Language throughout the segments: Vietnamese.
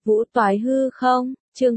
Vũ Toái Hư Không, chương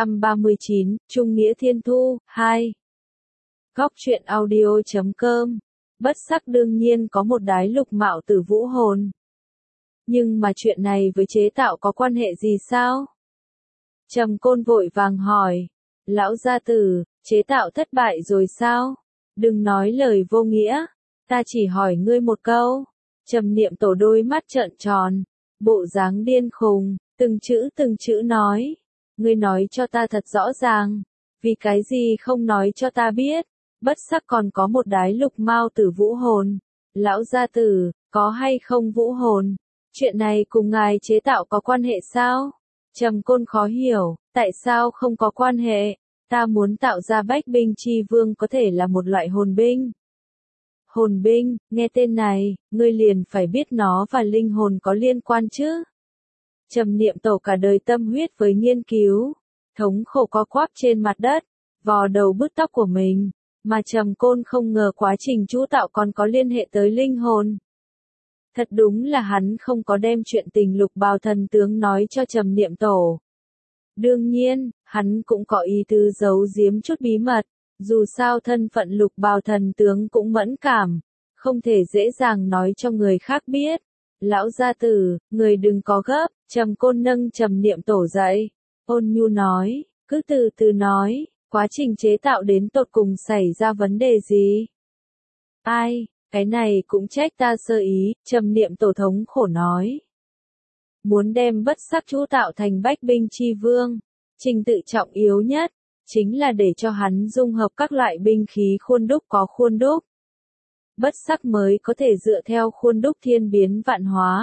239, Trung Nghĩa Thiên Thu, 2. Góc truyện audio.com. Bất sắc đương nhiên có một đái lục mạo tử vũ hồn. Nhưng mà chuyện này với chế tạo có quan hệ gì sao? Trầm Côn vội vàng hỏi. Lão gia tử, chế tạo thất bại rồi sao? Đừng nói lời vô nghĩa. Ta chỉ hỏi ngươi một câu. Trầm Niệm Tổ đôi mắt trợn tròn. Bộ dáng điên khùng, từng chữ nói. Ngươi nói cho ta thật rõ ràng. Vì cái gì không nói cho ta biết? Bất sắc còn có một đái lục mao tử vũ hồn. Lão gia tử, có hay không vũ hồn? Chuyện này cùng ngài chế tạo có quan hệ sao? Trầm Côn khó hiểu, tại sao không có quan hệ? Ta muốn tạo ra bách binh chi vương có thể là một loại hồn binh. Hồn binh, nghe tên này, ngươi liền phải biết nó và linh hồn có liên quan chứ. Trầm Niệm Tổ cả đời tâm huyết với nghiên cứu, thống khổ co quắp trên mặt đất, vò đầu bứt tóc của mình, mà Trầm Côn không ngờ quá trình chú tạo còn có liên hệ tới linh hồn. Thật đúng là hắn không có đem chuyện tình Lục Bào Thần Tướng nói cho Trầm Niệm Tổ. Đương nhiên, hắn cũng có ý tứ giấu giếm chút bí mật, dù sao thân phận Lục Bào Thần Tướng cũng mẫn cảm, không thể dễ dàng nói cho người khác biết. Lão gia tử, người đừng có gấp. Trầm Côn nâng Trầm Niệm Tổ dậy, ôn nhu nói, cứ từ từ nói, quá trình chế tạo đến tột cùng xảy ra vấn đề gì? Ai, cái này cũng trách ta sơ ý. Trầm Niệm Tổ thống khổ nói. Muốn đem bất sắc chú tạo thành bách binh chi vương, trình tự trọng yếu nhất, chính là để cho hắn dung hợp các loại binh khí khuôn đúc có khuôn đúc. Bất sắc mới có thể dựa theo khuôn đúc thiên biến vạn hóa.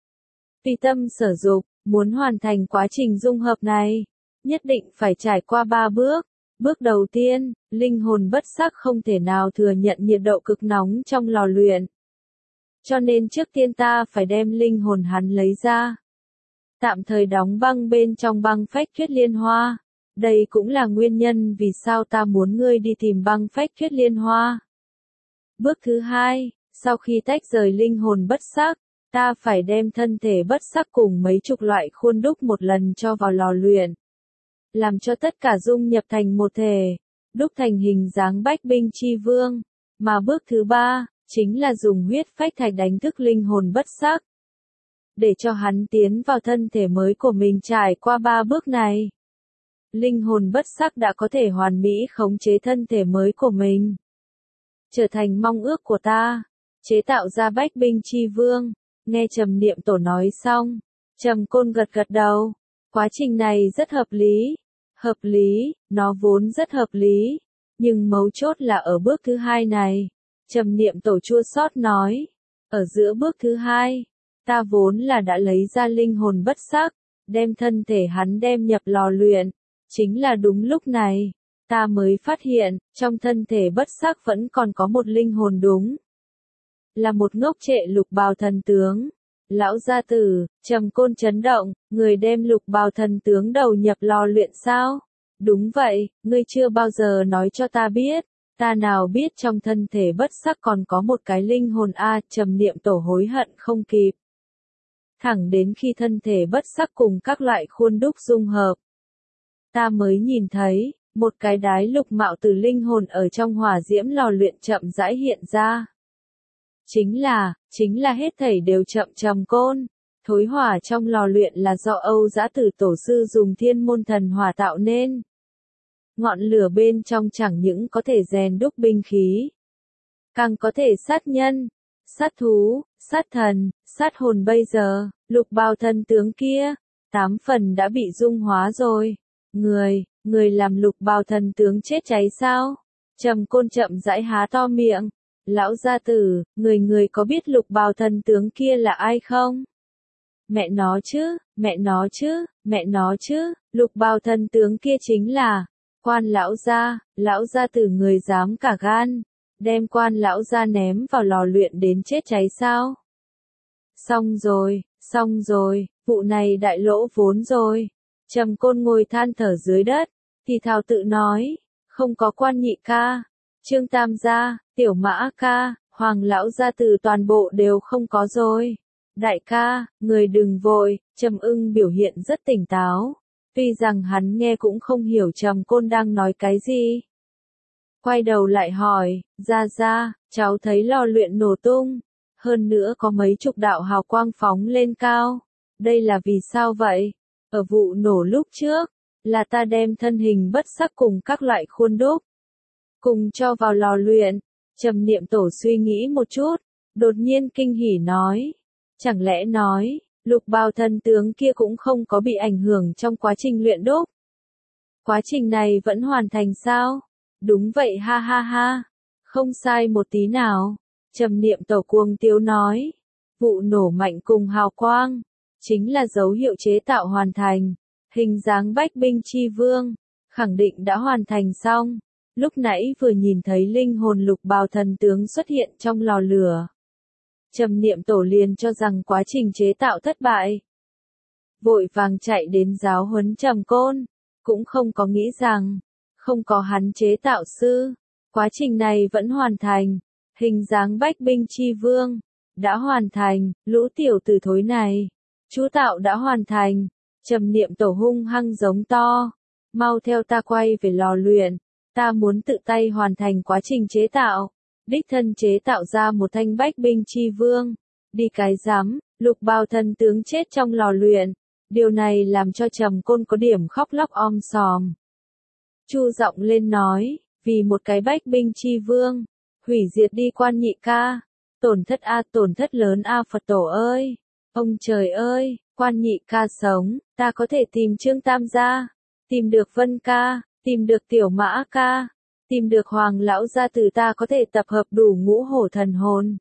Tùy tâm sở dục, muốn hoàn thành quá trình dung hợp này, nhất định phải trải qua 3 bước. Bước đầu tiên, linh hồn bất sắc không thể nào thừa nhận nhiệt độ cực nóng trong lò luyện. Cho nên trước tiên ta phải đem linh hồn hắn lấy ra. Tạm thời đóng băng bên trong băng phách tuyết liên hoa. Đây cũng là nguyên nhân vì sao ta muốn ngươi đi tìm băng phách tuyết liên hoa. Bước thứ 2, sau khi tách rời linh hồn bất sắc, ta phải đem thân thể bất sắc cùng mấy chục loại khuôn đúc một lần cho vào lò luyện. Làm cho tất cả dung nhập thành một thể, đúc thành hình dáng bách binh chi vương. Mà bước thứ 3, chính là dùng huyết phách thạch đánh thức linh hồn bất sắc. Để cho hắn tiến vào thân thể mới của mình trải qua 3 bước này. Linh hồn bất sắc đã có thể hoàn mỹ khống chế thân thể mới của mình. Trở thành mong ước của ta, chế tạo ra bách binh chi vương. Nghe Trầm Niệm Tổ nói xong, Trầm Côn gật gật đầu. Quá trình này rất hợp lý. Hợp lý, nó vốn rất hợp lý. Nhưng mấu chốt là ở bước thứ 2 này. Trầm Niệm Tổ chua xót nói. Ở giữa bước thứ 2, ta vốn là đã lấy ra linh hồn bất sắc, đem thân thể hắn đem nhập lò luyện. Chính là đúng lúc này, ta mới phát hiện, trong thân thể bất sắc vẫn còn có một linh hồn đúng. Là một ngốc trệ Lục Bào Thần Tướng. Lão gia tử, Trầm Côn chấn động, người đem Lục Bào Thần Tướng đầu nhập lò luyện sao? Đúng vậy, ngươi chưa bao giờ nói cho ta biết. Ta nào biết trong thân thể bất sắc còn có một cái linh hồn a. Trầm Niệm Tổ hối hận không kịp. Thẳng đến khi thân thể bất sắc cùng các loại khuôn đúc dung hợp, ta mới nhìn thấy, một cái đái lục mạo tử linh hồn ở trong hỏa diễm lò luyện chậm rãi hiện ra. Chính là hết thảy đều chậm. Trầm Côn. Thối hỏa trong lò luyện là do Âu Dã Tử Tổ sư dùng thiên môn thần hỏa tạo nên. Ngọn lửa bên trong chẳng những có thể rèn đúc binh khí, càng có thể sát nhân, sát thú, sát thần, sát hồn. Bây giờ, Lục Bào Thần Tướng kia, 8 phần đã bị dung hóa rồi. Người làm Lục Bào Thần Tướng chết cháy sao? Trầm Côn chậm rãi há to miệng. Lão gia tử, người có biết Lục Bào Thần Tướng kia là ai không? Mẹ nó chứ, Lục Bào Thần Tướng kia chính là Quan lão gia tử. Người dám cả gan, đem Quan lão gia ném vào lò luyện đến chết cháy sao? Xong rồi, vụ này đại lỗ vốn rồi. Trầm Côn ngồi than thở dưới đất, thì thào tự nói, không có Quan nhị ca, Trương tam gia, Tiểu Mã ca, Hoàng lão gia tử toàn bộ đều không có rồi. Đại ca, người đừng vội, Trầm Ưng biểu hiện rất tỉnh táo. Tuy rằng hắn nghe cũng không hiểu Trầm Côn đang nói cái gì. Quay đầu lại hỏi, ra, cháu thấy lò luyện nổ tung. Hơn nữa có mấy chục đạo hào quang phóng lên cao. Đây là vì sao vậy? Ở vụ nổ lúc trước, là ta đem thân hình bất sắc cùng các loại khuôn đúc. Cùng cho vào lò luyện. Trầm Niệm Tổ suy nghĩ một chút, đột nhiên kinh hỉ nói. Chẳng lẽ nói, Lục Bào thần tướng kia cũng không có bị ảnh hưởng trong quá trình luyện đúc? Quá trình này vẫn hoàn thành sao? Đúng vậy ha ha ha. Không sai một tí nào. Trầm Niệm Tổ cuồng tiếu nói. Vụ nổ mạnh cùng hào quang. Chính là dấu hiệu chế tạo hoàn thành. Hình dáng bách binh chi vương. Khẳng định đã hoàn thành xong. Lúc nãy vừa nhìn thấy linh hồn Lục Bào thần tướng xuất hiện trong lò lửa. Trầm Niệm Tổ liền cho rằng quá trình chế tạo thất bại. Vội vàng chạy đến giáo huấn Trầm Côn. Cũng không có nghĩ rằng, không có hắn chế tạo sư. Quá trình này vẫn hoàn thành. Hình dáng bách binh chi vương. Đã hoàn thành, lũ tiểu tử thối này. Chú tạo đã hoàn thành. Trầm Niệm Tổ hung hăng giống to. Mau theo ta quay về lò luyện. Ta muốn tự tay hoàn thành quá trình chế tạo. Đích thân chế tạo ra một thanh bách binh chi vương. Đi cái rắm, Lục Bào thần tướng chết trong lò luyện. Điều này làm cho Trầm Côn có điểm khóc lóc om sòm. Chu giọng lên nói, vì một cái bách binh chi vương, hủy diệt đi Quan Nhị ca. Tổn thất a, tổn thất lớn a Phật tổ ơi. Ông trời ơi, Quan Nhị ca sống, ta có thể tìm Trương Tam gia, tìm được Vân ca, tìm được Tiểu Mã ca, tìm được Hoàng lão gia tử, ta có thể tập hợp đủ ngũ hổ thần hồn.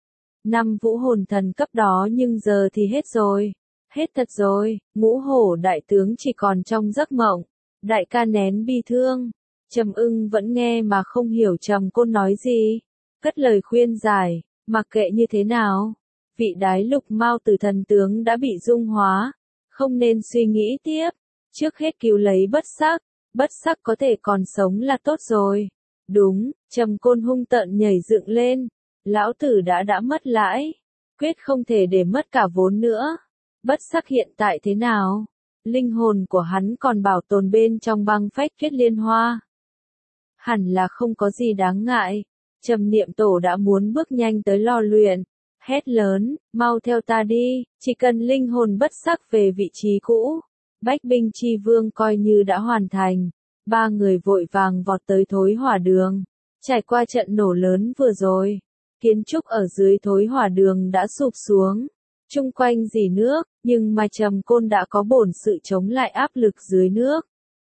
5 vũ hồn thần cấp đó, nhưng giờ thì hết rồi. Hết thật rồi, ngũ hổ đại tướng chỉ còn trong giấc mộng. Đại ca nén bi thương. Trầm Ưng vẫn nghe mà không hiểu Trầm Côn nói gì. Cất lời khuyên giải, mặc kệ như thế nào. Vị đái lục mao tử thần tướng đã bị dung hóa. Không nên suy nghĩ tiếp. Trước hết cứu lấy bất sắc có thể còn sống là tốt rồi. Đúng, Trầm Côn hung tợn nhảy dựng lên. Lão tử đã mất lãi. Quyết không thể để mất cả vốn nữa. Bất sắc hiện tại thế nào? Linh hồn của hắn còn bảo tồn bên trong băng phách kết liên hoa. Hẳn là không có gì đáng ngại. Trầm Niệm Tổ đã muốn bước nhanh tới lò luyện. Hét lớn, mau theo ta đi, chỉ cần linh hồn bất sắc về vị trí cũ. Bách binh chi vương coi như đã hoàn thành. 3 người vội vàng vọt tới thối hỏa đường. Trải qua trận nổ lớn vừa rồi. Kiến trúc ở dưới thối hỏa đường đã sụp xuống. Chung quanh rỉ nước, nhưng mà Trầm Côn đã có bổn sự chống lại áp lực dưới nước.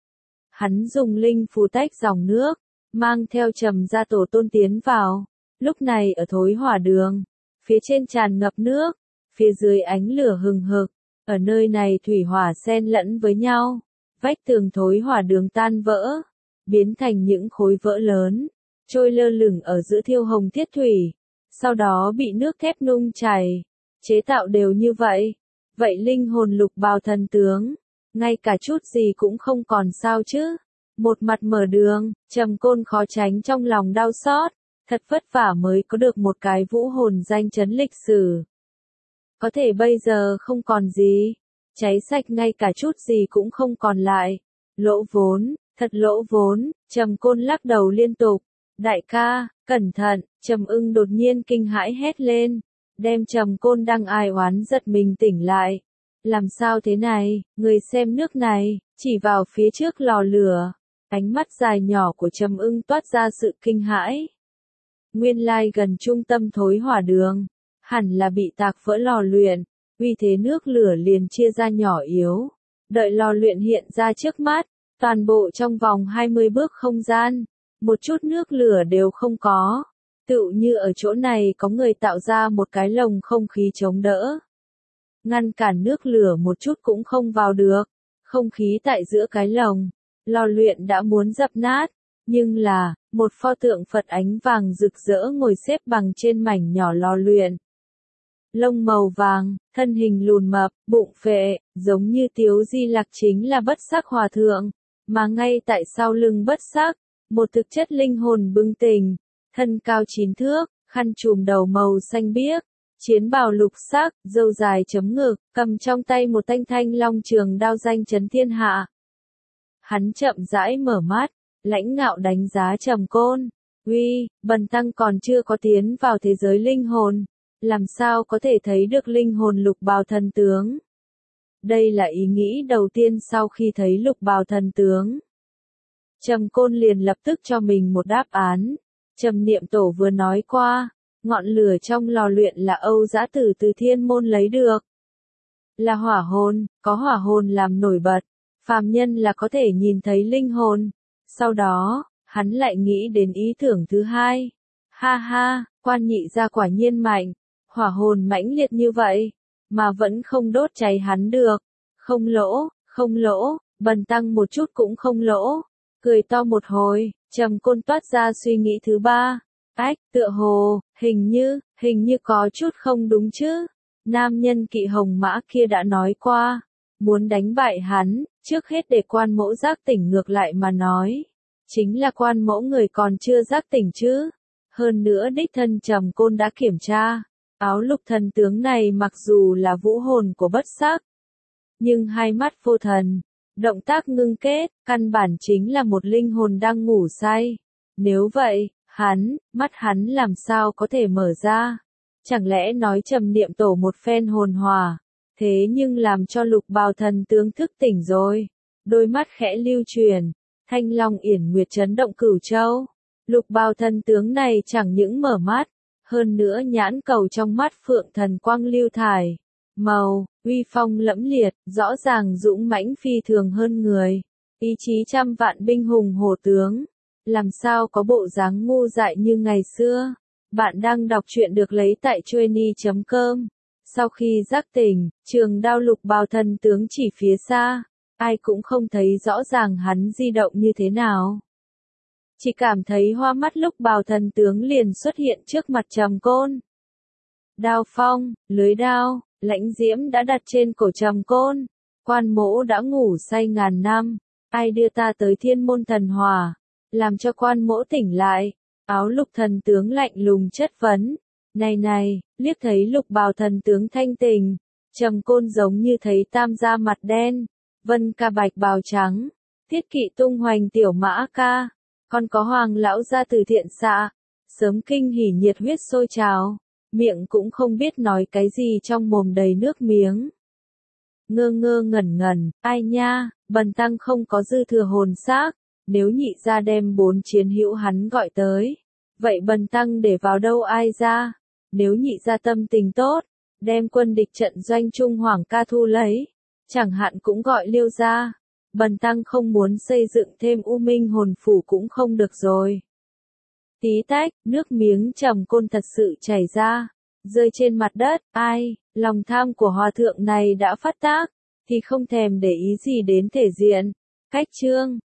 Hắn dùng linh phù tách dòng nước, mang theo Trầm gia tổ tôn tiến vào. Lúc này ở thối hỏa đường, phía trên tràn ngập nước, phía dưới ánh lửa hừng hực. Ở nơi này thủy hỏa xen lẫn với nhau, vách tường thối hỏa đường tan vỡ, biến thành những khối vỡ lớn, trôi lơ lửng ở giữa thiêu hồng thiết thủy, sau đó bị nước thép nung chảy. Chế tạo đều như vậy. Vậy linh hồn Lục Bào thần tướng, ngay cả chút gì cũng không còn sao chứ. Một mặt mở đường, Trầm Côn khó tránh trong lòng đau xót. Thật vất vả mới có được một cái vũ hồn danh chấn lịch sử. Có thể bây giờ không còn gì. Cháy sạch, ngay cả chút gì cũng không còn lại. Lỗ vốn, thật lỗ vốn. Trầm Côn lắc đầu liên tục. Đại ca, cẩn thận. Trầm Ưng đột nhiên kinh hãi hét lên. Đem Trầm Côn đang ai oán giật mình tỉnh lại. Làm sao thế này, người xem nước này, chỉ vào phía trước lò lửa. Ánh mắt dài nhỏ của Trầm Ưng toát ra sự kinh hãi. Nguyên lai gần trung tâm thối hỏa đường, hẳn là bị tạc vỡ lò luyện, vì thế nước lửa liền chia ra nhỏ yếu. Đợi lò luyện hiện ra trước mắt, toàn bộ trong vòng 20 bước không gian, một chút nước lửa đều không có. Tựu như ở chỗ này có người tạo ra một cái lồng không khí chống đỡ. Ngăn cản nước lửa một chút cũng không vào được. Không khí tại giữa cái lồng, lò luyện đã muốn dập nát. Nhưng là, một pho tượng Phật ánh vàng rực rỡ ngồi xếp bằng trên mảnh nhỏ lò luyện. Lông màu vàng, thân hình lùn mập, bụng phệ, giống như Tiếu Di Lặc chính là bất sắc hòa thượng. Mà ngay tại sau lưng bất sắc, một thực chất linh hồn bừng tỉnh. Thân cao 9 thước, khăn trùm đầu màu xanh biếc, Chiến bào lục sắc, râu dài chấm ngực, cầm trong tay một thanh long trường đao danh chấn thiên hạ. Hắn chậm rãi mở mắt, lãnh ngạo đánh giá Trầm Côn. Uy, bần tăng còn chưa có tiến vào thế giới linh hồn, làm sao có thể thấy được linh hồn lục bào thần tướng? Đây là ý nghĩ đầu tiên sau khi thấy lục bào thần tướng. Trầm Côn liền lập tức cho mình một đáp án. Trầm Niệm Tổ vừa nói qua, ngọn lửa trong lò luyện là Âu Dã Tử từ thiên môn lấy được. Là hỏa hồn, có hỏa hồn làm nổi bật, phàm nhân là có thể nhìn thấy linh hồn. Sau đó, hắn lại nghĩ đến ý tưởng thứ hai. Ha ha, Quan Nhị gia quả nhiên mạnh, hỏa hồn mãnh liệt như vậy, mà vẫn không đốt cháy hắn được. Không lỗ, bần tăng một chút cũng không lỗ. Cười to một hồi, Trầm Côn toát ra suy nghĩ thứ ba. Ách, tựa hồ, hình như có chút không đúng chứ. Nam nhân kỵ hồng mã kia đã nói qua, muốn đánh bại hắn, trước hết để Quan Mỗ giác tỉnh, ngược lại mà nói. Chính là Quan Mỗ người còn chưa giác tỉnh chứ. Hơn nữa đích thân Trầm Côn đã kiểm tra, áo lục thần tướng này mặc dù là vũ hồn của bất sắc, nhưng hai mắt vô thần, động tác ngưng kết, căn bản chính là một linh hồn đang ngủ say. Nếu vậy, mắt hắn làm sao có thể mở ra? Chẳng lẽ nói Trầm Niệm Tổ một phen hồn hòa, thế nhưng làm cho lục bào thần tướng thức tỉnh rồi. Đôi mắt khẽ lưu truyền, thanh long yển nguyệt chấn động cửu châu. Lục bào thần tướng này chẳng những mở mắt, hơn nữa nhãn cầu trong mắt phượng thần quang lưu thải. Màu, uy phong lẫm liệt, rõ ràng dũng mãnh phi thường hơn người. Ý chí trăm vạn binh hùng hổ tướng. Làm sao có bộ dáng ngu dại như ngày xưa. Bạn đang đọc truyện được lấy tại chuyenny.com. Sau khi giác tỉnh, trường đao lục bào thần tướng chỉ phía xa. Ai cũng không thấy rõ ràng hắn di động như thế nào. Chỉ cảm thấy hoa mắt lúc bào thần tướng liền xuất hiện trước mặt Trầm Côn. Đao phong, lưới đao, lãnh diễm đã đặt trên cổ Trầm Côn. Quan Mỗ đã ngủ say ngàn năm. Ai đưa ta tới thiên môn thần hỏa, làm cho Quan Mỗ tỉnh lại. Áo lục thần tướng lạnh lùng chất vấn. Này, liếc thấy lục bào thần tướng thanh tình. Trầm Côn giống như thấy tam gia mặt đen, vân ca bạch bào trắng, thiết kỵ tung hoành tiểu mã ca. Còn có Hoàng lão gia từ thiện xạ, sớm kinh hỉ nhiệt huyết sôi trào, miệng cũng không biết nói cái gì trong mồm đầy nước miếng. Ngơ ngẩn, ai nha, bần tăng không có dư thừa hồn xác, nếu nhị gia đem 4 chiến hữu hắn gọi tới, vậy bần tăng để vào đâu ai ra? Nếu nhị gia tâm tình tốt, đem quân địch trận doanh Trung Hoàng ca thu lấy, chẳng hạn cũng gọi Liêu gia. Bần tăng không muốn xây dựng thêm U Minh hồn phủ cũng không được rồi. Tí tách, nước miếng Trầm Côn thật sự chảy ra, rơi trên mặt đất. Ai, lòng tham của hòa thượng này đã phát tác, thì không thèm để ý gì đến thể diện, cách chương.